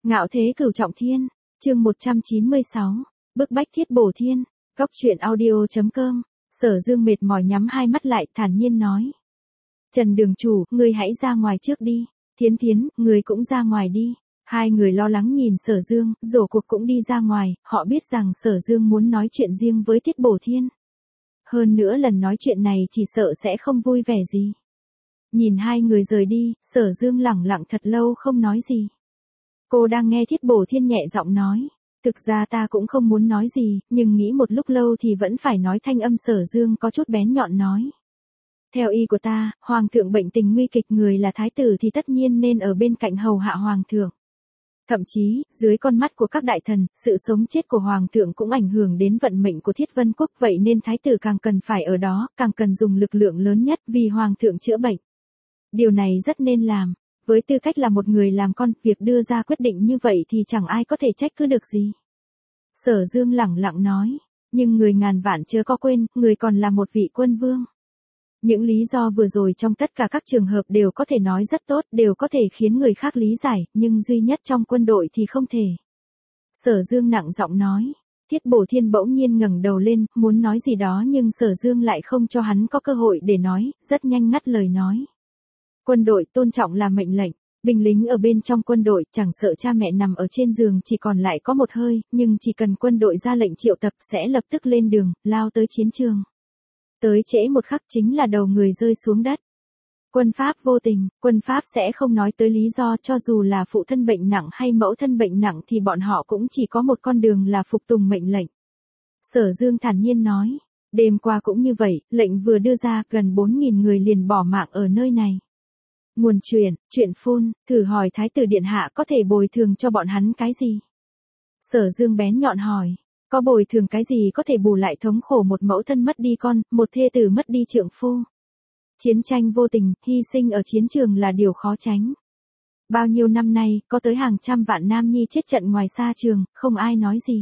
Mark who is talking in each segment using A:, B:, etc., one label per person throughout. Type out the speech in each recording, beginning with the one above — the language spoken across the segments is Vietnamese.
A: Ngạo thế cửu trọng thiên, chương 196, bức bách Thiết Bổ Thiên, góc truyện audio.com, Sở Dương mệt mỏi nhắm hai mắt lại thản nhiên nói. Trần đường chủ, ngươi hãy ra ngoài trước đi, Thiến Thiến, ngươi cũng ra ngoài đi. Hai người lo lắng nhìn Sở Dương, rổ cuộc cũng đi ra ngoài, họ biết rằng Sở Dương muốn nói chuyện riêng với Thiết Bổ Thiên. Hơn nữa lần nói chuyện này chỉ sợ sẽ không vui vẻ gì. Nhìn hai người rời đi, Sở Dương lẳng lặng thật lâu không nói gì. Cô đang nghe Thiết Bổ Thiên nhẹ giọng nói. Thực ra ta cũng không muốn nói gì, nhưng nghĩ một lúc lâu thì vẫn phải nói. Thanh âm Sở Dương có chút bén nhọn nói. Theo ý của ta, Hoàng thượng bệnh tình nguy kịch, người là thái tử thì tất nhiên nên ở bên cạnh hầu hạ Hoàng thượng. Thậm chí, dưới con mắt của các đại thần, sự sống chết của Hoàng thượng cũng ảnh hưởng đến vận mệnh của Thiết Vân Quốc. Vậy nên thái tử càng cần phải ở đó, càng cần dùng lực lượng lớn nhất vì Hoàng thượng chữa bệnh. Điều này rất nên làm. Với tư cách là một người làm con, việc đưa ra quyết định như vậy thì chẳng ai có thể trách cứ được gì. Sở Dương lẳng lặng nói, nhưng người ngàn vạn chớ có quên, người còn là một vị quân vương. Những lý do vừa rồi trong tất cả các trường hợp đều có thể nói rất tốt, đều có thể khiến người khác lý giải, nhưng duy nhất trong quân đội thì không thể. Sở Dương nặng giọng nói, Thiết Bổ Thiên bỗng nhiên ngẩng đầu lên, muốn nói gì đó nhưng Sở Dương lại không cho hắn có cơ hội để nói, rất nhanh ngắt lời nói. Quân đội tôn trọng là mệnh lệnh, binh lính ở bên trong quân đội chẳng sợ cha mẹ nằm ở trên giường chỉ còn lại có một hơi, nhưng chỉ cần quân đội ra lệnh triệu tập sẽ lập tức lên đường, lao tới chiến trường. Tới trễ một khắc chính là đầu người rơi xuống đất. Quân Pháp vô tình, quân Pháp sẽ không nói tới lý do, cho dù là phụ thân bệnh nặng hay mẫu thân bệnh nặng thì bọn họ cũng chỉ có một con đường là phục tùng mệnh lệnh. Sở Dương thản nhiên nói, đêm qua cũng như vậy, lệnh vừa đưa ra gần 4.000 người liền bỏ mạng ở nơi này. Nguồn chuyện phun, thử hỏi Thái tử Điện Hạ có thể bồi thường cho bọn hắn cái gì? Sở Dương bén nhọn hỏi, có bồi thường cái gì có thể bù lại thống khổ một mẫu thân mất đi con, một thê tử mất đi trượng phu? Chiến tranh vô tình, hy sinh ở chiến trường là điều khó tránh. Bao nhiêu năm nay, có tới hàng trăm vạn nam nhi chết trận ngoài xa trường, không ai nói gì.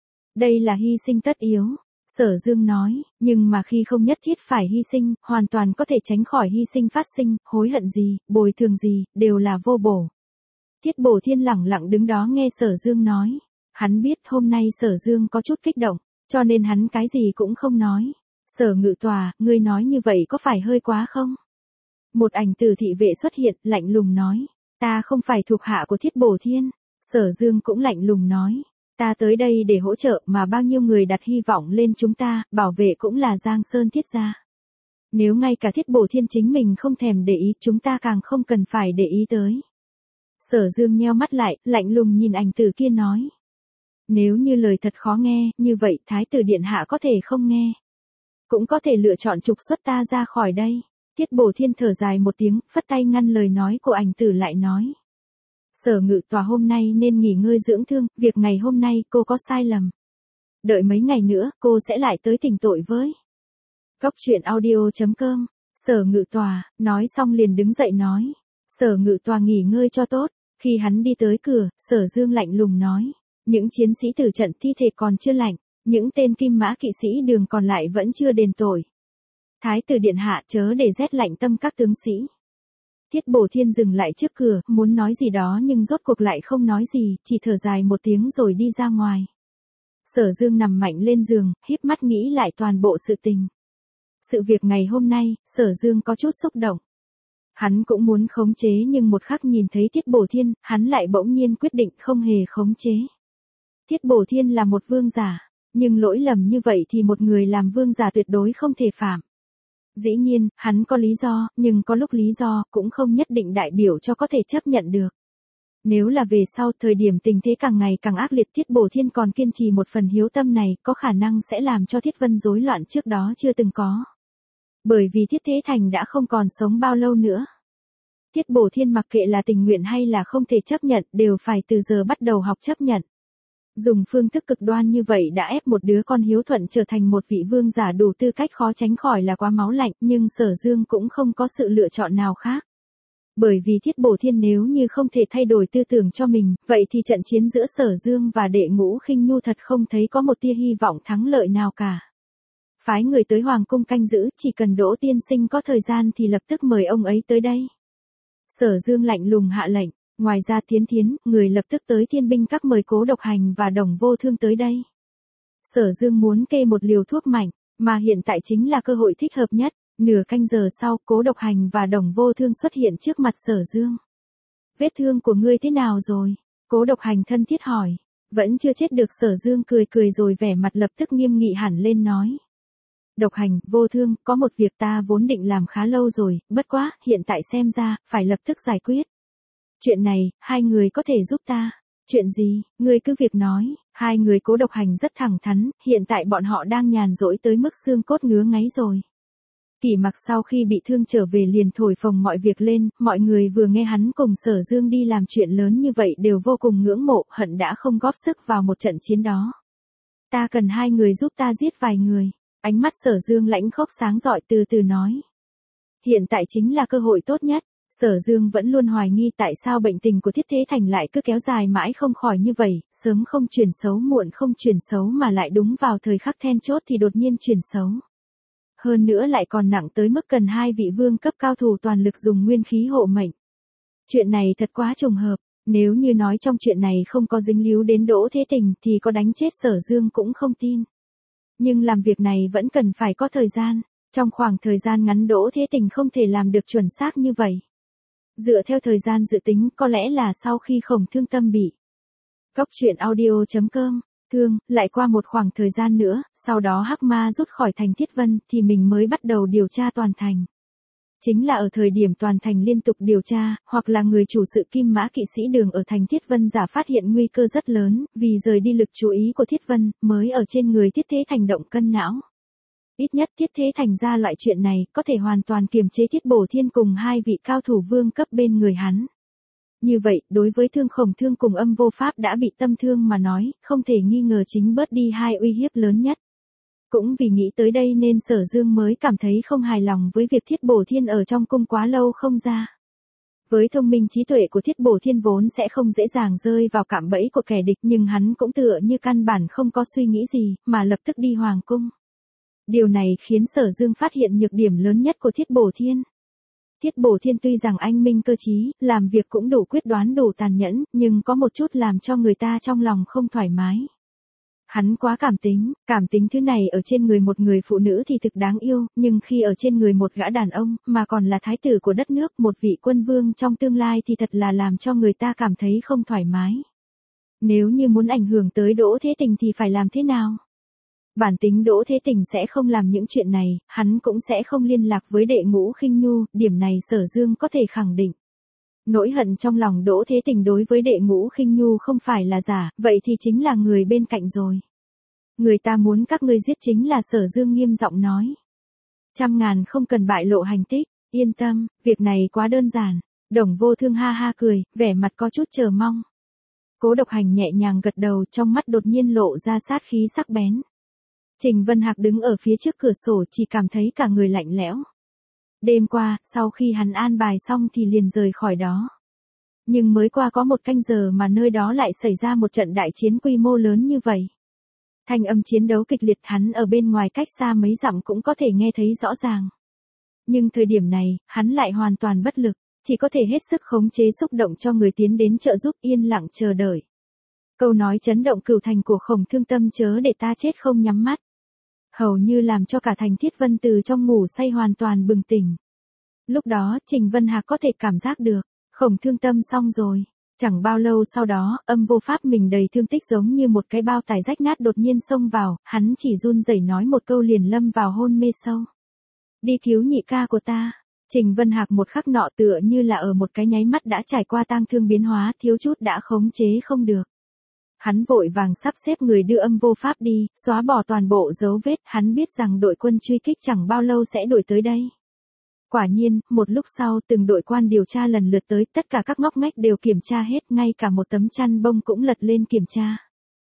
A: Đây là hy sinh tất yếu. Sở Dương nói, nhưng mà khi không nhất thiết phải hy sinh, hoàn toàn có thể tránh khỏi hy sinh phát sinh, hối hận gì, bồi thường gì, đều là vô bổ. Thiết Bổ Thiên lẳng lặng đứng đó nghe Sở Dương nói. Hắn biết hôm nay Sở Dương có chút kích động, cho nên hắn cái gì cũng không nói. Sở Ngự Tòa, ngươi nói như vậy có phải hơi quá không? Một ảnh tử thị vệ xuất hiện, lạnh lùng nói. Ta không phải thuộc hạ của Thiết Bổ Thiên. Sở Dương cũng lạnh lùng nói. Ta tới đây để hỗ trợ mà bao nhiêu người đặt hy vọng lên chúng ta, bảo vệ cũng là Giang Sơn Thiết gia. Nếu ngay cả Thiết Bổ Thiên chính mình không thèm để ý, chúng ta càng không cần phải để ý tới. Sở Dương nheo mắt lại, lạnh lùng nhìn ảnh tử kia nói. Nếu như lời thật khó nghe, như vậy Thái tử Điện Hạ có thể không nghe. Cũng có thể lựa chọn trục xuất ta ra khỏi đây. Thiết Bổ Thiên thở dài một tiếng, phất tay ngăn lời nói của ảnh tử lại nói. Sở Ngự Tòa hôm nay nên nghỉ ngơi dưỡng thương, việc ngày hôm nay cô có sai lầm. Đợi mấy ngày nữa, cô sẽ lại tới tỉnh tội với. Góc truyện audio.com, Sở Ngự Tòa, nói xong liền đứng dậy nói. Sở Ngự Tòa nghỉ ngơi cho tốt, khi hắn đi tới cửa, Sở Dương lạnh lùng nói. Những chiến sĩ tử trận thi thể còn chưa lạnh, những tên kim mã kỵ sĩ đường còn lại vẫn chưa đền tội. Thái tử Điện Hạ chớ để rét lạnh tâm các tướng sĩ. Thiết Bổ Thiên dừng lại trước cửa, muốn nói gì đó nhưng rốt cuộc lại không nói gì, chỉ thở dài một tiếng rồi đi ra ngoài. Sở Dương nằm mạnh lên giường, híp mắt nghĩ lại toàn bộ sự tình. Sự việc ngày hôm nay, Sở Dương có chút xúc động. Hắn cũng muốn khống chế nhưng một khắc nhìn thấy Thiết Bổ Thiên, hắn lại bỗng nhiên quyết định không hề khống chế. Thiết Bổ Thiên là một vương giả, nhưng lỗi lầm như vậy thì một người làm vương giả tuyệt đối không thể phạm. Dĩ nhiên, hắn có lý do, nhưng có lúc lý do cũng không nhất định đại biểu cho có thể chấp nhận được. Nếu là về sau thời điểm tình thế càng ngày càng ác liệt, Thiết Bổ Thiên còn kiên trì một phần hiếu tâm này, có khả năng sẽ làm cho Thiết Vân rối loạn trước đó chưa từng có. Bởi vì Thiết Thế Thành đã không còn sống bao lâu nữa. Thiết Bổ Thiên mặc kệ là tình nguyện hay là không thể chấp nhận, đều phải từ giờ bắt đầu học chấp nhận. Dùng phương thức cực đoan như vậy đã ép một đứa con hiếu thuận trở thành một vị vương giả đủ tư cách, khó tránh khỏi là quá máu lạnh, nhưng Sở Dương cũng không có sự lựa chọn nào khác. Bởi vì Thiết Bổ Thiên nếu như không thể thay đổi tư tưởng cho mình, vậy thì trận chiến giữa Sở Dương và Đệ Ngũ Khinh Nhu thật không thấy có một tia hy vọng thắng lợi nào cả. Phái người tới Hoàng cung canh giữ, chỉ cần Đỗ tiên sinh có thời gian thì lập tức mời ông ấy tới đây. Sở Dương lạnh lùng hạ lệnh. Ngoài ra Thiến Thiến, người lập tức tới Thiên Binh Các mời Cố Độc Hành và Đồng Vô Thương tới đây. Sở Dương muốn kê một liều thuốc mạnh, mà hiện tại chính là cơ hội thích hợp nhất. Nửa canh giờ sau, Cố Độc Hành và Đồng Vô Thương xuất hiện trước mặt Sở Dương. Vết thương của ngươi thế nào rồi? Cố Độc Hành thân thiết hỏi. Vẫn chưa chết được. Sở Dương cười cười rồi vẻ mặt lập tức nghiêm nghị hẳn lên nói. Độc Hành, Vô Thương, có một việc ta vốn định làm khá lâu rồi, bất quá, hiện tại xem ra, phải lập tức giải quyết. Chuyện này, hai người có thể giúp ta. Chuyện gì, ngươi cứ việc nói. Hai người Cố Độc Hành rất thẳng thắn, hiện tại bọn họ đang nhàn rỗi tới mức xương cốt ngứa ngáy rồi. Kỷ Mặc sau khi bị thương trở về liền thổi phồng mọi việc lên, mọi người vừa nghe hắn cùng Sở Dương đi làm chuyện lớn như vậy đều vô cùng ngưỡng mộ, hận đã không góp sức vào một trận chiến đó. Ta cần hai người giúp ta giết vài người. Ánh mắt Sở Dương lãnh khốc sáng rọi từ từ nói. Hiện tại chính là cơ hội tốt nhất. Sở Dương vẫn luôn hoài nghi tại sao bệnh tình của Thiết Thế Thành lại cứ kéo dài mãi không khỏi như vậy, sớm không chuyển xấu muộn không chuyển xấu mà lại đúng vào thời khắc then chốt thì đột nhiên chuyển xấu. Hơn nữa lại còn nặng tới mức cần hai vị vương cấp cao thủ toàn lực dùng nguyên khí hộ mệnh. Chuyện này thật quá trùng hợp, nếu như nói trong chuyện này không có dính líu đến Đỗ Thế Tình thì có đánh chết Sở Dương cũng không tin. Nhưng làm việc này vẫn cần phải có thời gian, trong khoảng thời gian ngắn Đỗ Thế Tình không thể làm được chuẩn xác như vậy. Dựa theo thời gian dự tính có lẽ là sau khi Khổng Thương Tâm bị Cóc truyện audio.com thương, lại qua một khoảng thời gian nữa, sau đó Hắc Ma rút khỏi thành Thiết Vân thì mình mới bắt đầu điều tra toàn thành. Chính là ở thời điểm toàn thành liên tục điều tra, hoặc là người chủ sự Kim Mã Kỵ Sĩ Đường ở thành Thiết Vân giả phát hiện nguy cơ rất lớn, vì rời đi lực chú ý của Thiết Vân, mới ở trên người Thiết Thế Thành động cân não. Ít nhất Thiết Thế Thành ra loại chuyện này, có thể hoàn toàn kiềm chế Thiết Bổ Thiên cùng hai vị cao thủ vương cấp bên người hắn. Như vậy, đối với Thương Khổng Thương cùng Âm Vô Pháp đã bị tâm thương mà nói, không thể nghi ngờ chính bớt đi hai uy hiếp lớn nhất. Cũng vì nghĩ tới đây nên Sở Dương mới cảm thấy không hài lòng với việc Thiết Bổ Thiên ở trong cung quá lâu không ra. Với thông minh trí tuệ của Thiết Bổ Thiên vốn sẽ không dễ dàng rơi vào cạm bẫy của kẻ địch, nhưng hắn cũng tựa như căn bản không có suy nghĩ gì, mà lập tức đi hoàng cung. Điều này khiến Sở Dương phát hiện nhược điểm lớn nhất của Thiết Bổ Thiên. Thiết Bổ Thiên tuy rằng anh minh cơ trí, làm việc cũng đủ quyết đoán đủ tàn nhẫn, nhưng có một chút làm cho người ta trong lòng không thoải mái. Hắn quá cảm tính thứ này ở trên người một người phụ nữ thì thực đáng yêu, nhưng khi ở trên người một gã đàn ông, mà còn là thái tử của đất nước, một vị quân vương trong tương lai thì thật là làm cho người ta cảm thấy không thoải mái. Nếu như muốn ảnh hưởng tới Đỗ Thế Tình thì phải làm thế nào? Bản tính Đỗ Thế Tình sẽ không làm những chuyện này, hắn cũng sẽ không liên lạc với Đệ Ngũ Khinh Nhu, điểm này Sở Dương có thể khẳng định. Nỗi hận trong lòng Đỗ Thế Tình đối với Đệ Ngũ Khinh Nhu không phải là giả, vậy thì chính là người bên cạnh rồi. Người ta muốn các ngươi giết chính là Sở Dương nghiêm giọng nói. 100.000 không cần bại lộ hành tích, yên tâm, việc này quá đơn giản. Đồng Vô Thương ha ha cười, vẻ mặt có chút chờ mong. Cố Độc Hành nhẹ nhàng gật đầu, trong mắt đột nhiên lộ ra sát khí sắc bén. Trình Vân Hạc đứng ở phía trước cửa sổ chỉ cảm thấy cả người lạnh lẽo. Đêm qua, sau khi hắn an bài xong thì liền rời khỏi đó. Nhưng mới qua có một canh giờ mà nơi đó lại xảy ra một trận đại chiến quy mô lớn như vậy. Thanh âm chiến đấu kịch liệt hắn ở bên ngoài cách xa mấy dặm cũng có thể nghe thấy rõ ràng. Nhưng thời điểm này, hắn lại hoàn toàn bất lực, chỉ có thể hết sức khống chế xúc động cho người tiến đến trợ giúp yên lặng chờ đợi. Câu nói chấn động cửu thành của Khổng Thương Tâm chớ để ta chết không nhắm mắt. Hầu như làm cho cả thành Thiết Vân từ trong ngủ say hoàn toàn bừng tỉnh. Lúc đó, Trình Vân Hạc có thể cảm giác được, Khổng Thương Tâm xong rồi. Chẳng bao lâu sau đó, Âm Vô Pháp mình đầy thương tích giống như một cái bao tải rách nát đột nhiên xông vào, hắn chỉ run rẩy nói một câu liền lâm vào hôn mê sâu. Đi cứu nhị ca của ta. Trình Vân Hạc một khắc nọ tựa như là ở một cái nháy mắt đã trải qua tang thương biến hóa, thiếu chút đã khống chế không được. Hắn vội vàng sắp xếp người đưa Âm Vô Pháp đi, xóa bỏ toàn bộ dấu vết, hắn biết rằng đội quân truy kích chẳng bao lâu sẽ đuổi tới đây. Quả nhiên, một lúc sau từng đội quan điều tra lần lượt tới, tất cả các ngóc ngách đều kiểm tra hết, ngay cả một tấm chăn bông cũng lật lên kiểm tra.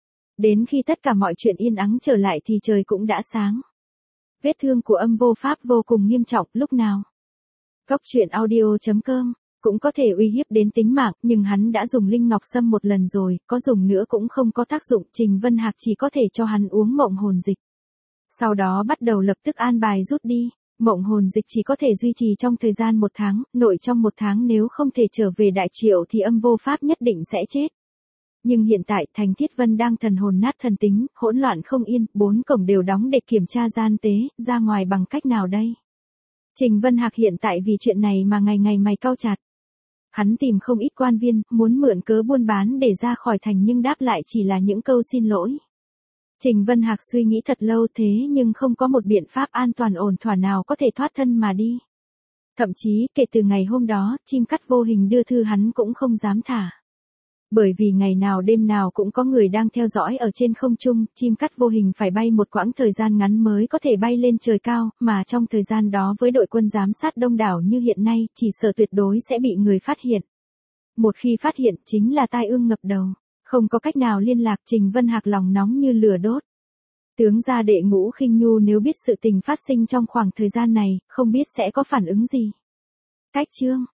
A: Đến khi tất cả mọi chuyện yên ắng trở lại thì trời cũng đã sáng. Vết thương của Âm Vô Pháp vô cùng nghiêm trọng, lúc nào? Cóc truyện audio.com cũng có thể uy hiếp đến tính mạng, nhưng hắn đã dùng Linh Ngọc Sâm một lần rồi, có dùng nữa cũng không có tác dụng, Trình Vân Hạc chỉ có thể cho hắn uống mộng hồn dịch. Sau đó bắt đầu lập tức an bài rút đi. Mộng hồn dịch chỉ có thể duy trì trong thời gian 1 tháng, nội trong 1 tháng nếu không thể trở về Đại Triệu thì âm vô pháp nhất định sẽ chết. Nhưng hiện tại Thành Thiết Vân đang thần hồn nát thần tính, hỗn loạn không yên, 4 cổng đều đóng để kiểm tra gian tế, ra ngoài bằng cách nào đây? Trình Vân Hạc hiện tại vì chuyện này mà ngày ngày mày cau chặt. Hắn tìm không ít quan viên, muốn mượn cớ buôn bán để ra khỏi thành nhưng đáp lại chỉ là những câu xin lỗi. Trình Vân Hạc suy nghĩ thật lâu thế nhưng không có một biện pháp an toàn ổn thỏa nào có thể thoát thân mà đi. Thậm chí kể từ ngày hôm đó, chim cắt vô hình đưa thư hắn cũng không dám thả. Bởi vì ngày nào đêm nào cũng có người đang theo dõi ở trên không trung, chim cắt vô hình phải bay một quãng thời gian ngắn mới có thể bay lên trời cao, mà trong thời gian đó với đội quân giám sát đông đảo như hiện nay, chỉ sợ tuyệt đối sẽ bị người phát hiện. Một khi phát hiện chính là tai ương ngập đầu, không có cách nào liên lạc. Trình Vân Hạc lòng nóng như lửa đốt. Tướng gia đệ Ngũ Khinh Nhu nếu biết sự tình phát sinh trong khoảng thời gian này, không biết sẽ có phản ứng gì. Cách chương